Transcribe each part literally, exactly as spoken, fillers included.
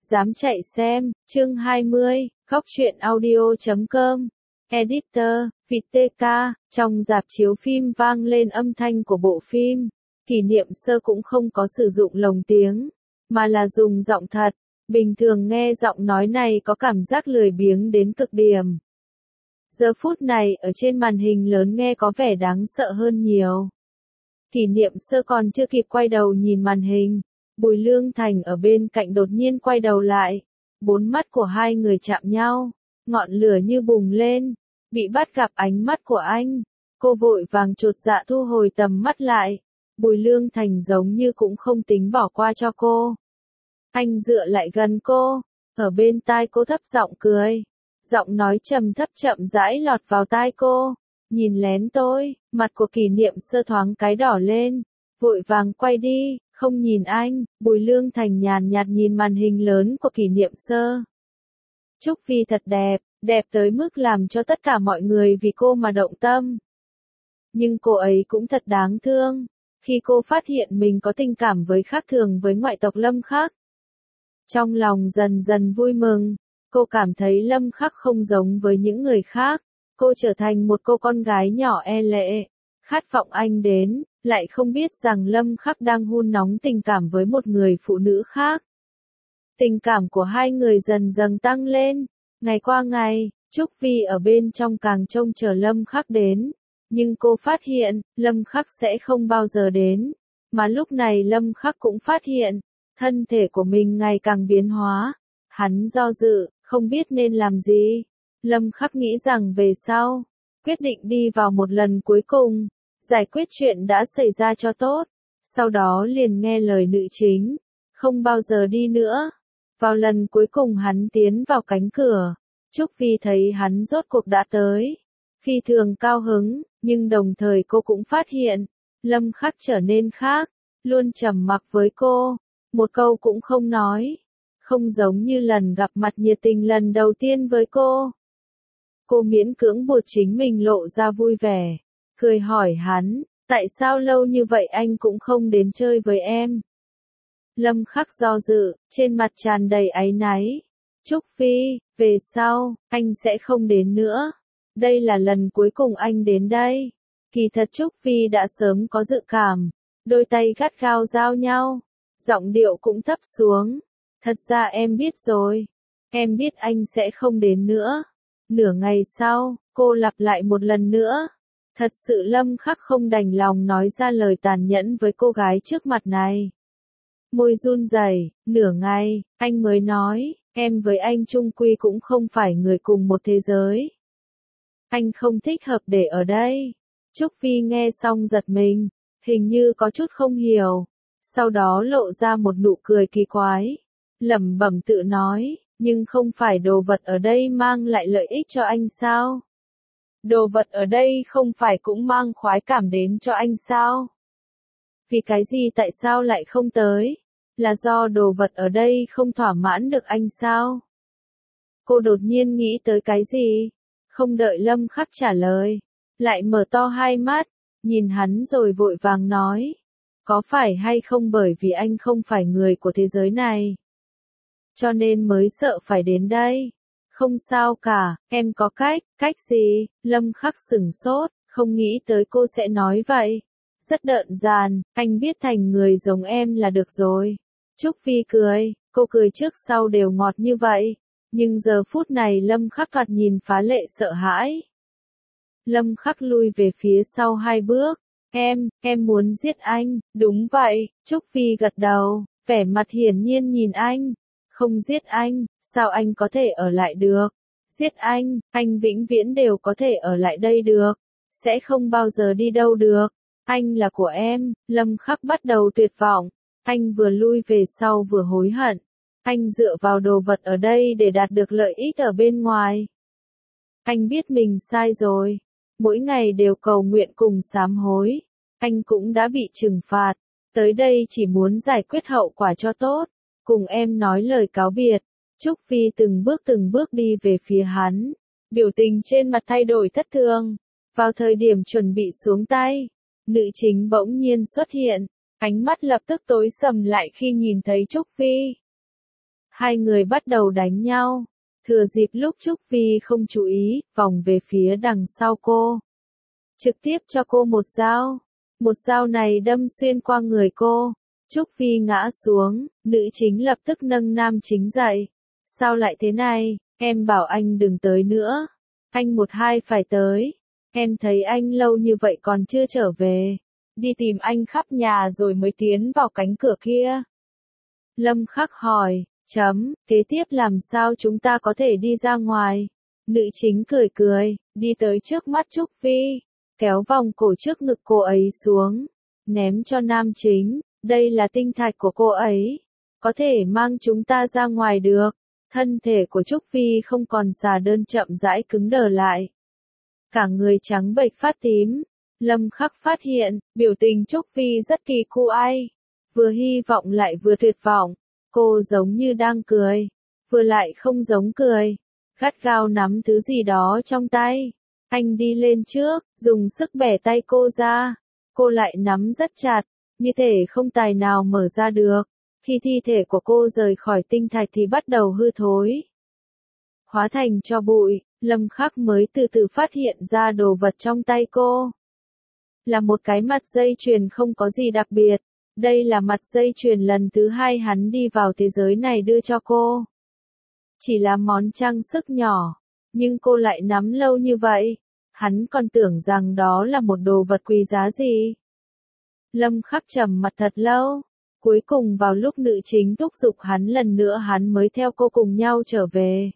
Dám chạy xem, chương hai mươi, góc truyện audio chấm com. Editor, vê tê ca, trong rạp chiếu phim vang lên âm thanh của bộ phim. Kỷ Niệm Sơ cũng không có sử dụng lồng tiếng, mà là dùng giọng thật. Bình thường nghe giọng nói này có cảm giác lười biếng đến cực điểm. Giờ phút này ở trên màn hình lớn nghe có vẻ đáng sợ hơn nhiều. Kỷ Niệm Sơ còn chưa kịp quay đầu nhìn màn hình, Bùi Lương Thành ở bên cạnh đột nhiên quay đầu lại. Bốn mắt của hai người chạm nhau, ngọn lửa như bùng lên, bị bắt gặp ánh mắt của anh. Cô vội vàng chột dạ thu hồi tầm mắt lại. Bùi Lương Thành giống như cũng không tính bỏ qua cho cô. Anh dựa lại gần cô, ở bên tai cô thấp giọng cười. Giọng nói trầm thấp chậm rãi lọt vào tai cô. Nhìn lén tôi, mặt của Kỷ Niệm Sơ thoáng cái đỏ lên, vội vàng quay đi, không nhìn anh. Bùi Lương Thành nhàn nhạt nhìn màn hình lớn của Kỷ Niệm Sơ. Trúc Phi thật đẹp, đẹp tới mức làm cho tất cả mọi người vì cô mà động tâm. Nhưng cô ấy cũng thật đáng thương, khi cô phát hiện mình có tình cảm với khác thường với ngoại tộc Lâm Khắc. Trong lòng dần dần vui mừng, cô cảm thấy Lâm Khắc không giống với những người khác. Cô trở thành một cô con gái nhỏ e lệ, khát vọng anh đến, lại không biết rằng Lâm Khắc đang hun nóng tình cảm với một người phụ nữ khác. Tình cảm của hai người dần dần tăng lên, ngày qua ngày, Trúc Vi ở bên trong càng trông chờ Lâm Khắc đến, nhưng cô phát hiện, Lâm Khắc sẽ không bao giờ đến, mà lúc này Lâm Khắc cũng phát hiện, thân thể của mình ngày càng biến hóa, hắn do dự, không biết nên làm gì. Lâm Khắc nghĩ rằng về sau, quyết định đi vào một lần cuối cùng, giải quyết chuyện đã xảy ra cho tốt, sau đó liền nghe lời nữ chính, không bao giờ đi nữa. Vào lần cuối cùng hắn tiến vào cánh cửa, Trúc Phi thấy hắn rốt cuộc đã tới, phi thường cao hứng, nhưng đồng thời cô cũng phát hiện, Lâm Khắc trở nên khác, luôn trầm mặc với cô, một câu cũng không nói, không giống như lần gặp mặt nhiệt tình lần đầu tiên với cô. Cô miễn cưỡng buộc chính mình lộ ra vui vẻ, cười hỏi hắn, tại sao lâu như vậy anh cũng không đến chơi với em? Lâm Khắc do dự, trên mặt tràn đầy áy náy. Trúc Phi, về sau, anh sẽ không đến nữa. Đây là lần cuối cùng anh đến đây. Kỳ thật Trúc Phi đã sớm có dự cảm, đôi tay gắt gao giao nhau, giọng điệu cũng thấp xuống. Thật ra em biết rồi, em biết anh sẽ không đến nữa. Nửa ngày sau, cô lặp lại một lần nữa. Thật sự Lâm Khắc không đành lòng nói ra lời tàn nhẫn với cô gái trước mặt này. Môi run rẩy, nửa ngày, anh mới nói, em với anh chung quy cũng không phải người cùng một thế giới. Anh không thích hợp để ở đây. Trúc Phi nghe xong giật mình, hình như có chút không hiểu. Sau đó lộ ra một nụ cười kỳ quái. Lẩm bẩm tự nói, nhưng không phải đồ vật ở đây mang lại lợi ích cho anh sao? Đồ vật ở đây không phải cũng mang khoái cảm đến cho anh sao? Vì cái gì tại sao lại không tới? Là do đồ vật ở đây không thỏa mãn được anh sao? Cô đột nhiên nghĩ tới cái gì? Không đợi Lâm Khắc trả lời, lại mở to hai mắt, nhìn hắn rồi vội vàng nói. Có phải hay không bởi vì anh không phải người của thế giới này, cho nên mới sợ phải đến đây? Không sao cả, em có cách. Cách gì? Lâm Khắc sửng sốt, không nghĩ tới cô sẽ nói vậy. Rất đợn dàn, anh biết thành người giống em là được rồi. Trúc Phi cười, cô cười trước sau đều ngọt như vậy. Nhưng giờ phút này Lâm Khắc thoạt nhìn phá lệ sợ hãi. Lâm Khắc lui về phía sau hai bước. Em, em muốn giết anh. Đúng vậy, Trúc Phi gật đầu, vẻ mặt hiển nhiên nhìn anh. Không giết anh, sao anh có thể ở lại được? Giết anh, anh vĩnh viễn đều có thể ở lại đây được. Sẽ không bao giờ đi đâu được. Anh là của em. Lâm Khắc bắt đầu tuyệt vọng. Anh vừa lui về sau vừa hối hận. Anh dựa vào đồ vật ở đây để đạt được lợi ích ở bên ngoài. Anh biết mình sai rồi. Mỗi ngày đều cầu nguyện cùng sám hối. Anh cũng đã bị trừng phạt. Tới đây chỉ muốn giải quyết hậu quả cho tốt. Cùng em nói lời cáo biệt. Trúc Phi từng bước từng bước đi về phía hắn. Biểu tình trên mặt thay đổi thất thường. Vào thời điểm chuẩn bị xuống tay, nữ chính bỗng nhiên xuất hiện. Ánh mắt lập tức tối sầm lại khi nhìn thấy Trúc Phi. Hai người bắt đầu đánh nhau. Thừa dịp lúc Trúc Vi không chú ý, vòng về phía đằng sau cô. Trực tiếp cho cô một dao. Một dao này đâm xuyên qua người cô. Trúc Vi ngã xuống, nữ chính lập tức nâng nam chính dậy. Sao lại thế này, em bảo anh đừng tới nữa. Anh một hai phải tới. Em thấy anh lâu như vậy còn chưa trở về. Đi tìm anh khắp nhà rồi mới tiến vào cánh cửa kia. Lâm Khắc hỏi, chấm, kế tiếp làm sao chúng ta có thể đi ra ngoài? Nữ chính cười cười, đi tới trước mắt Trúc Vi, kéo vòng cổ trước ngực cô ấy xuống, ném cho nam chính, đây là tinh thạch của cô ấy, có thể mang chúng ta ra ngoài được. Thân thể của Trúc Vi không còn xà đơn chậm rãi cứng đờ lại. Cả người trắng bệch phát tím. Lâm Khắc phát hiện, biểu tình Trúc Vi rất kỳ cu ai. Vừa hy vọng lại vừa tuyệt vọng. Cô giống như đang cười, vừa lại không giống cười. Gắt gao nắm thứ gì đó trong tay. Anh đi lên trước, dùng sức bẻ tay cô ra. Cô lại nắm rất chặt, như thể không tài nào mở ra được. Khi thi thể của cô rời khỏi tinh thạch thì bắt đầu hư thối. Hóa thành tro bụi, Lâm Khắc mới từ từ phát hiện ra đồ vật trong tay cô. Là một cái mặt dây chuyền không có gì đặc biệt. Đây là mặt dây chuyền lần thứ hai hắn đi vào thế giới này đưa cho cô. Chỉ là món trang sức nhỏ, nhưng cô lại nắm lâu như vậy. Hắn còn tưởng rằng đó là một đồ vật quý giá gì. Lâm Khắc trầm mặt thật lâu. Cuối cùng vào lúc nữ chính thúc giục hắn lần nữa hắn mới theo cô cùng nhau trở về.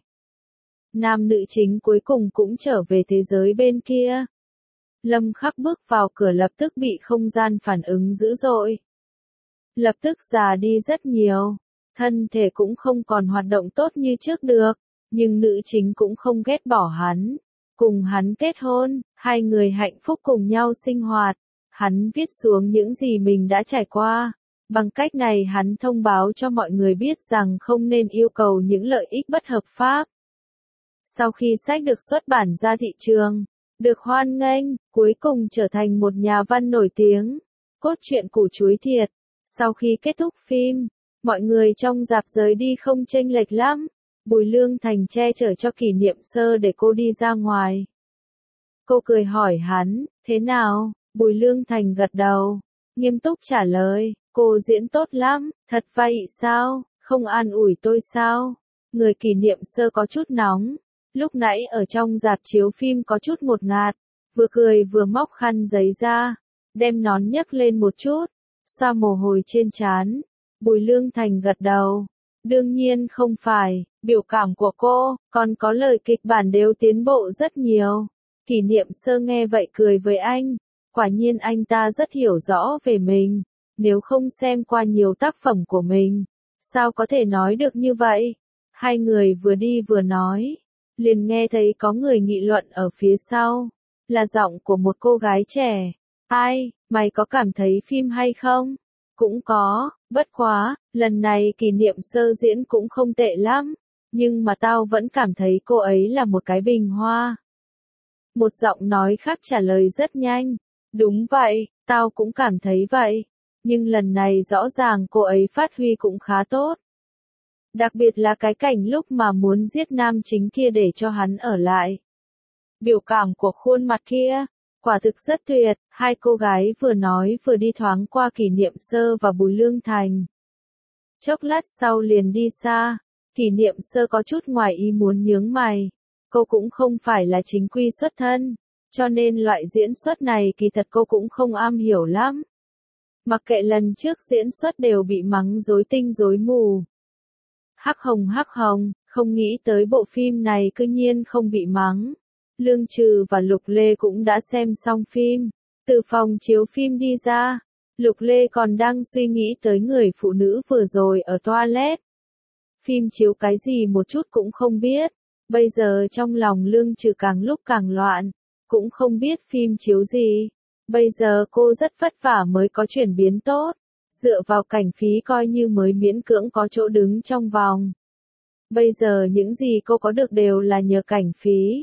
Nam nữ chính cuối cùng cũng trở về thế giới bên kia. Lâm Khắc bước vào cửa lập tức bị không gian phản ứng dữ dội. Lập tức già đi rất nhiều. Thân thể cũng không còn hoạt động tốt như trước được. Nhưng nữ chính cũng không ghét bỏ hắn. Cùng hắn kết hôn, hai người hạnh phúc cùng nhau sinh hoạt. Hắn viết xuống những gì mình đã trải qua. Bằng cách này hắn thông báo cho mọi người biết rằng không nên yêu cầu những lợi ích bất hợp pháp. Sau khi sách được xuất bản ra thị trường, được hoan nghênh, cuối cùng trở thành một nhà văn nổi tiếng. Cốt truyện củ chuối thiệt. Sau khi kết thúc phim, mọi người trong rạp rời đi không chênh lệch lắm. Bùi Lương Thành che chở cho Kỷ Niệm Sơ để cô đi ra ngoài. Cô cười hỏi hắn, thế nào? Bùi Lương Thành gật đầu, nghiêm túc trả lời, cô diễn tốt lắm, thật vậy sao? Không an ủi tôi sao? Người Kỷ Niệm Sơ có chút nóng. Lúc nãy ở trong rạp chiếu phim có chút ngột ngạt, vừa cười vừa móc khăn giấy ra, đem nón nhấc lên một chút, xoa mồ hôi trên trán. Bùi Lương Thành gật đầu. Đương nhiên không phải, biểu cảm của cô, còn có lời kịch bản đều tiến bộ rất nhiều. Kỷ Niệm Sơ nghe vậy cười với anh, quả nhiên anh ta rất hiểu rõ về mình, nếu không xem qua nhiều tác phẩm của mình, sao có thể nói được như vậy? Hai người vừa đi vừa nói, liền nghe thấy có người nghị luận ở phía sau, là giọng của một cô gái trẻ. Ai, mày có cảm thấy phim hay không? Cũng có, bất quá, lần này Kỷ Niệm Sơ diễn cũng không tệ lắm, nhưng mà tao vẫn cảm thấy cô ấy là một cái bình hoa. Một giọng nói khác trả lời rất nhanh, đúng vậy, tao cũng cảm thấy vậy, nhưng lần này rõ ràng cô ấy phát huy cũng khá tốt. Đặc biệt là cái cảnh lúc mà muốn giết nam chính kia để cho hắn ở lại. Biểu cảm của khuôn mặt kia, quả thực rất tuyệt. Hai cô gái vừa nói vừa đi thoáng qua Kỷ Niệm Sơ và Bùi Lương Thành. Chốc lát sau liền đi xa, Kỷ Niệm Sơ có chút ngoài ý muốn nhướng mày. Cô cũng không phải là chính quy xuất thân, cho nên loại diễn xuất này kỳ thật cô cũng không am hiểu lắm. Mặc kệ lần trước diễn xuất đều bị mắng rối tinh rối mù. Hắc hồng hắc hồng, không nghĩ tới bộ phim này cư nhiên không bị mắng. Lương Trừ và Lục Lê cũng đã xem xong phim. Từ phòng chiếu phim đi ra, Lục Lê còn đang suy nghĩ tới người phụ nữ vừa rồi ở toilet. Phim chiếu cái gì một chút cũng không biết. Bây giờ trong lòng Lương Trừ càng lúc càng loạn, cũng không biết phim chiếu gì. Bây giờ cô rất vất vả mới có chuyển biến tốt, dựa vào cảnh phí coi như mới miễn cưỡng có chỗ đứng trong vòng. Bây giờ những gì cô có được đều là nhờ cảnh phí.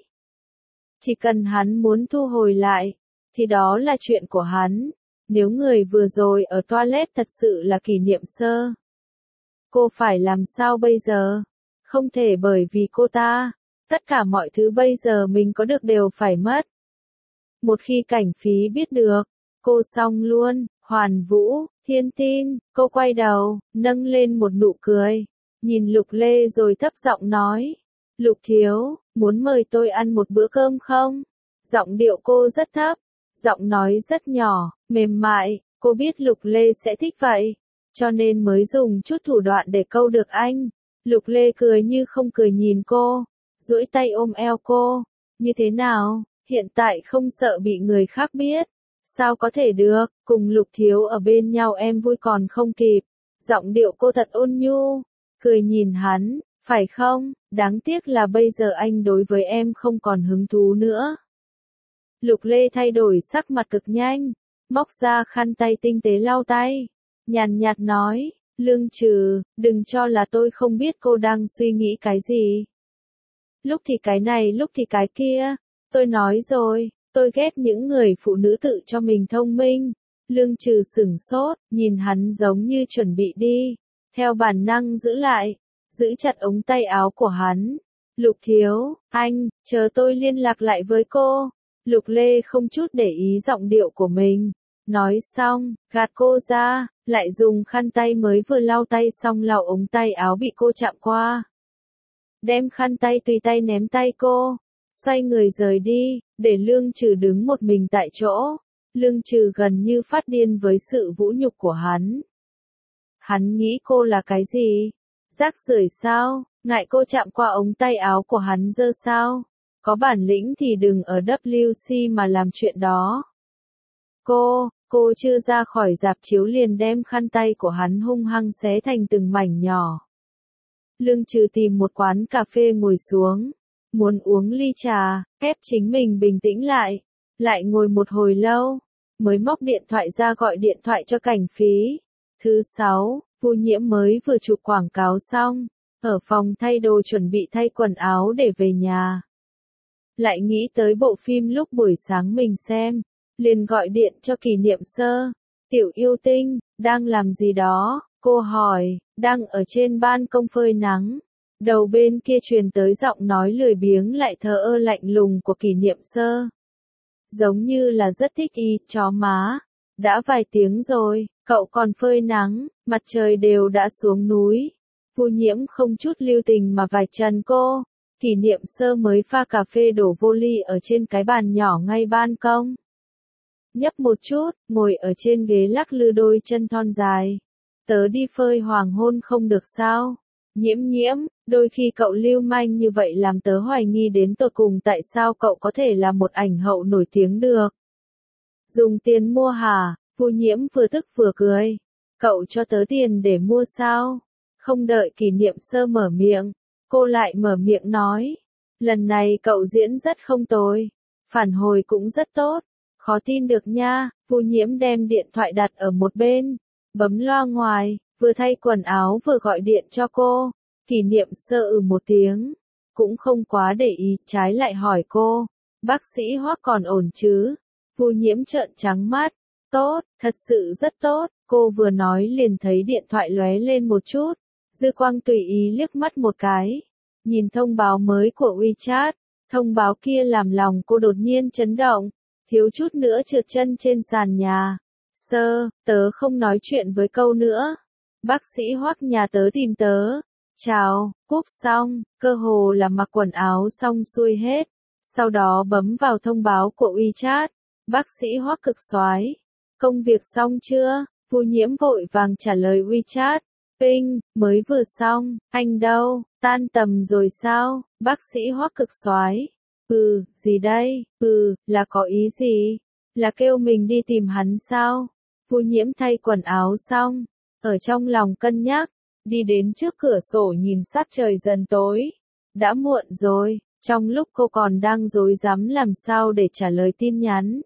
Chỉ cần hắn muốn thu hồi lại, thì đó là chuyện của hắn. Nếu người vừa rồi ở toilet thật sự là Kỷ Niệm Sơ, Cô phải làm sao bây giờ? Không thể bởi vì cô ta. Tất cả mọi thứ bây giờ mình có được đều phải mất. Một khi Cảnh Phí biết được, cô xong luôn. Hoàn Vũ, Thiên Tin, cô quay đầu, nâng lên một nụ cười. Nhìn Lục Lê rồi thấp giọng nói. Lục thiếu, muốn mời tôi ăn một bữa cơm không? Giọng điệu cô rất thấp, giọng nói rất nhỏ, mềm mại, cô biết Lục Lê sẽ thích vậy, cho nên mới dùng chút thủ đoạn để câu được anh. Lục Lê cười như không cười nhìn cô, duỗi tay ôm eo cô. Như thế nào, hiện tại không sợ bị người khác biết? Sao có thể được, cùng Lục thiếu ở bên nhau em vui còn không kịp. Giọng điệu cô thật ôn nhu, cười nhìn hắn, phải không, đáng tiếc là bây giờ anh đối với em không còn hứng thú nữa. Lục Lê thay đổi sắc mặt cực nhanh, móc ra khăn tay tinh tế lau tay, nhàn nhạt nói, Lương Trừ, đừng cho là tôi không biết cô đang suy nghĩ cái gì. Lúc thì cái này lúc thì cái kia, tôi nói rồi, tôi ghét những người phụ nữ tự cho mình thông minh. Lương Trừ sửng sốt, nhìn hắn giống như chuẩn bị đi, theo bản năng giữ lại, giữ chặt ống tay áo của hắn. Lục thiếu, anh, chờ tôi liên lạc lại với cô. Lục Lê không chút để ý giọng điệu của mình. Nói xong, gạt cô ra, lại dùng khăn tay mới vừa lau tay xong lau ống tay áo bị cô chạm qua. Đem khăn tay tùy tay ném tay cô, xoay người rời đi, để Lương Trừ đứng một mình tại chỗ. Lương Trừ gần như phát điên với sự vũ nhục của hắn. Hắn nghĩ cô là cái gì? Rác rưởi sao? Ngại cô chạm qua ống tay áo của hắn dơ sao? Có bản lĩnh thì đừng ở W C mà làm chuyện đó. Cô, cô chưa ra khỏi rạp chiếu liền đem khăn tay của hắn hung hăng xé thành từng mảnh nhỏ. Lương Trừ tìm một quán cà phê ngồi xuống, muốn uống ly trà, ép chính mình bình tĩnh lại, lại ngồi một hồi lâu, mới móc điện thoại ra gọi điện thoại cho Cảnh Phí. Thứ sáu, Vu Nhiễm mới vừa chụp quảng cáo xong, ở phòng thay đồ chuẩn bị thay quần áo để về nhà. Lại nghĩ tới bộ phim lúc buổi sáng mình xem, liền gọi điện cho Kỷ Niệm Sơ. Tiểu yêu tinh, đang làm gì đó? Cô hỏi, đang ở trên ban công phơi nắng. Đầu bên kia truyền tới giọng nói lười biếng lại thờ ơ lạnh lùng của Kỷ Niệm Sơ. Giống như là rất thích y, chó má. Đã vài tiếng rồi, cậu còn phơi nắng, mặt trời đều đã xuống núi. Vu Nhiễm không chút lưu tình mà vạch trần cô. Kỷ Niệm Sơ mới pha cà phê đổ vô ly ở trên cái bàn nhỏ ngay ban công. Nhấp một chút, ngồi ở trên ghế lắc lư đôi chân thon dài. Tớ đi phơi hoàng hôn không được sao? Nhiễm Nhiễm, đôi khi cậu lưu manh như vậy làm tớ hoài nghi đến tột cùng tại sao cậu có thể là một ảnh hậu nổi tiếng được. Dùng tiền mua hả? Vu Nhiễm vừa tức vừa cười. Cậu cho tớ tiền để mua sao? Không đợi Kỷ Niệm Sơ mở miệng, cô lại mở miệng nói. Lần này cậu diễn rất không tồi, phản hồi cũng rất tốt. Khó tin được nha. Vu Nhiễm đem điện thoại đặt ở một bên, bấm loa ngoài, vừa thay quần áo vừa gọi điện cho cô. Kỷ Niệm Sơ ừ một tiếng, cũng không quá để ý, trái lại hỏi cô, bác sĩ Hoắc còn ổn chứ? Vu Nhiễm trợn trắng mắt, tốt, thật sự rất tốt. Cô vừa nói liền thấy điện thoại lóe lên một chút, dư quang tùy ý liếc mắt một cái, nhìn thông báo mới của WeChat. Thông báo kia làm lòng cô đột nhiên chấn động, thiếu chút nữa trượt chân trên sàn nhà. Sơ, tớ không nói chuyện với câu nữa. Bác sĩ Hoắc nhà tớ tìm tớ. Chào, cúp xong, cơ hồ là mặc quần áo xong xuôi hết. Sau đó bấm vào thông báo của WeChat. Bác sĩ Hoắc cực soái. Công việc xong chưa? Vu Nhiễm vội vàng trả lời WeChat. Ping, mới vừa xong, anh đâu, tan tầm rồi sao? Bác sĩ Hoắc cực soái. Ừ, gì đây? Ừ, là có ý gì? Là kêu mình đi tìm hắn sao? Vu Nhiễm thay quần áo xong, ở trong lòng cân nhắc, đi đến trước cửa sổ nhìn sát trời dần tối. Đã muộn rồi, trong lúc cô còn đang rối rắm làm sao để trả lời tin nhắn.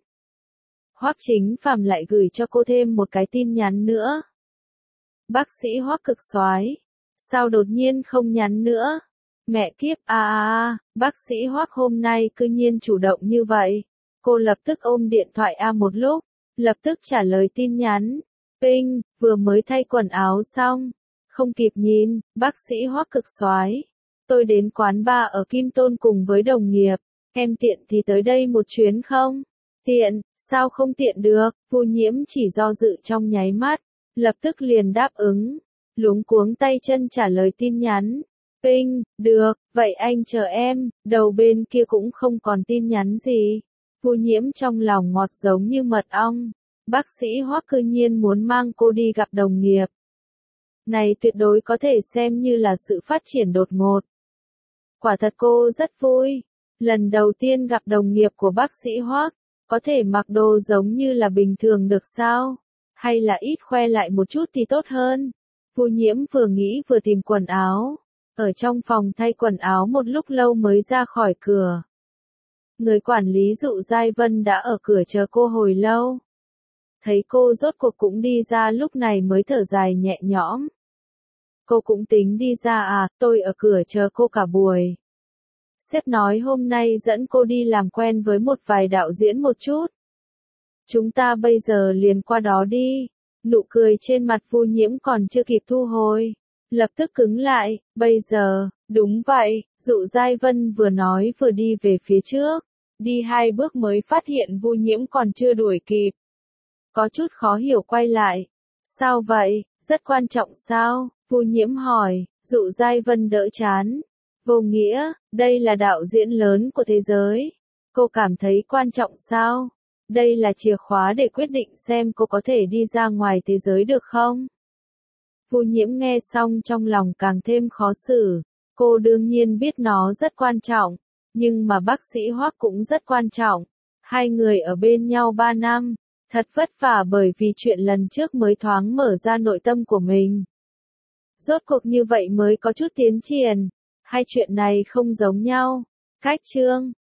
Hoắc Chính Phàm lại gửi cho cô thêm một cái tin nhắn nữa. Bác sĩ Hoắc cực soái, sao đột nhiên không nhắn nữa? Mẹ kiếp, a a a, bác sĩ Hoắc hôm nay cư nhiên chủ động như vậy. Cô lập tức ôm điện thoại a một lúc, lập tức trả lời tin nhắn. Ping, vừa mới thay quần áo xong, Không kịp nhìn, bác sĩ Hoắc cực soái. Tôi đến quán bar ở Kim Tôn cùng với đồng nghiệp. Em tiện thì tới đây một chuyến không? Tiện, sao không tiện được? Vu Nhiễm chỉ do dự trong nháy mắt, lập tức liền đáp ứng. Luống cuống tay chân trả lời tin nhắn. Ping, được, vậy anh chờ em. Đầu bên kia cũng không còn tin nhắn gì. Vu Nhiễm trong lòng ngọt giống như mật ong. Bác sĩ Hoắc cư nhiên muốn mang cô đi gặp đồng nghiệp. Này tuyệt đối có thể xem như là sự phát triển đột ngột. Quả thật cô rất vui. Lần đầu tiên gặp đồng nghiệp của bác sĩ Hoắc, có thể mặc đồ giống như là bình thường được sao? Hay là ít khoe lại một chút thì tốt hơn? Vu Nhiễm vừa nghĩ vừa tìm quần áo. Ở trong phòng thay quần áo một lúc lâu mới ra khỏi cửa. Người quản lý Dụ Giai Vân đã ở cửa chờ cô hồi lâu. Thấy cô rốt cuộc cũng đi ra lúc này mới thở dài nhẹ nhõm. Cô cũng tính đi ra à, tôi ở cửa chờ cô cả buổi. Sếp nói hôm nay dẫn cô đi làm quen với một vài đạo diễn một chút. Chúng ta bây giờ liền qua đó đi. Nụ cười trên mặt Vu Nhiễm còn chưa kịp thu hồi. Lập tức cứng lại, bây giờ, đúng vậy, Dụ Giai Vân vừa nói vừa đi về phía trước. Đi hai bước mới phát hiện Vu Nhiễm còn chưa đuổi kịp. Có chút khó hiểu quay lại. Sao vậy, rất quan trọng sao? Vu Nhiễm hỏi. Dụ Giai Vân đỡ chán. Vô nghĩa, đây là đạo diễn lớn của thế giới. Cô cảm thấy quan trọng sao? Đây là chìa khóa để quyết định xem cô có thể đi ra ngoài thế giới được không? Vu Nhiễm nghe xong trong lòng càng thêm khó xử. Cô đương nhiên biết nó rất quan trọng, nhưng mà bác sĩ Hoắc cũng rất quan trọng. Hai người ở bên nhau ba năm, thật vất vả bởi vì chuyện lần trước mới thoáng mở ra nội tâm của mình. Rốt cuộc như vậy mới có chút tiến triển. Hai chuyện này không giống nhau. Cách chương